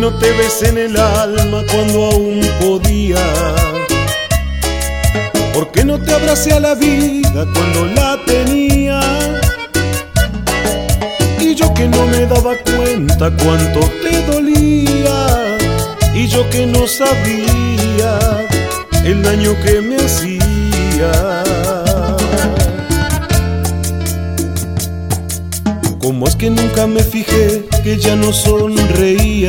no te besé en el alma cuando aún podía? ¿Por qué no te abracé a la vida cuando la tenía? Y yo que no me daba cuenta cuánto te dolía, y yo que no sabía el daño que me hacía. ¿Cómo es que nunca me fijé que ya no sonreías?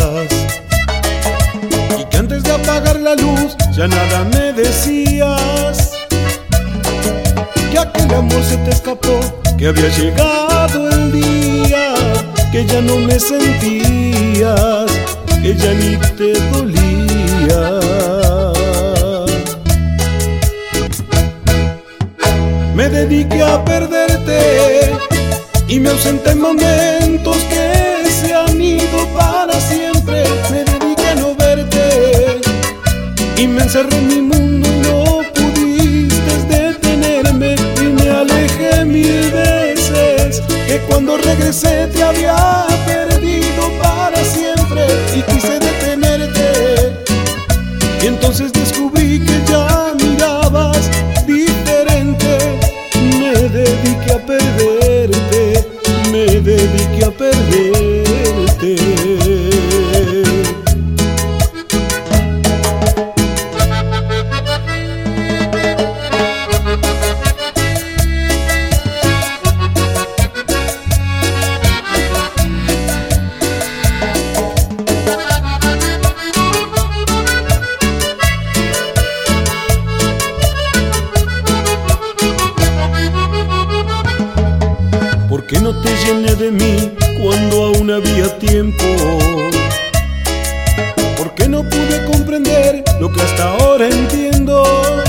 Y que antes de apagar la luz ya nada me decías. Que aquel amor se te escapó, que había llegado el día, que ya no me sentías, que ya ni te dolía. Me dediqué a perderte y me ausenté en momentos que se han ido para siempre. Me dediqué a no verte y me encerré en mi mundo y no pudiste detenerme. Y me alejé 1000 veces, que cuando regresé te había perdido para siempre. Y quise detenerte y entonces descubrí que ya mirabas diferente. Me dediqué a perderte, me dediqué a perderte. ¿Por qué no te llené de mí cuando aún había tiempo? ¿Por qué no pude comprender lo que hasta ahora entiendo?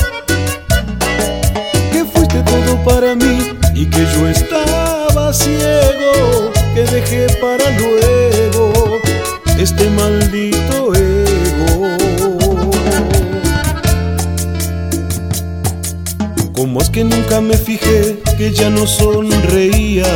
Que fuiste todo para mí y que yo estaba ciego, que dejé para luego este maldito ego. ¿Cómo es que nunca me fijé que ya no sonreías?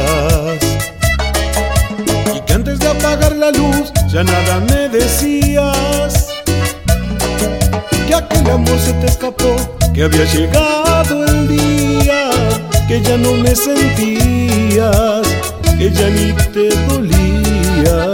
Y que antes de apagar la luz ya nada me decías. Que aquel amor se te escapó, que había llegado el día, que ya no me sentías, que ya ni te dolía.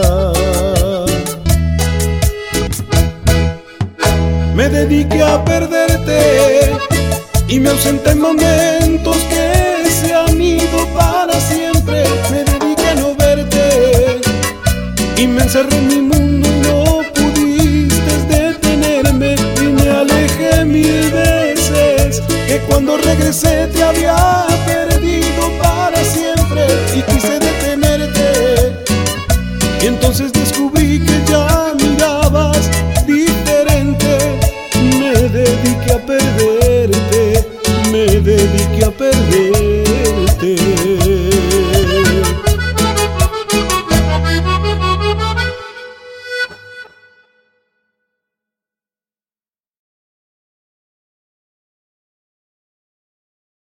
Me dediqué a perderte y me ausenté en momentos que se han ido para siempre. Me dediqué a no verte y me encerré en mi mundo y no pudiste detenerme. Y me alejé 1000 veces, que cuando regresé te había perdido para siempre. Y quise